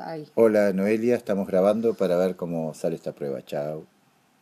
Bye. Hola Noelia, estamos grabando para ver cómo sale esta prueba. Chao.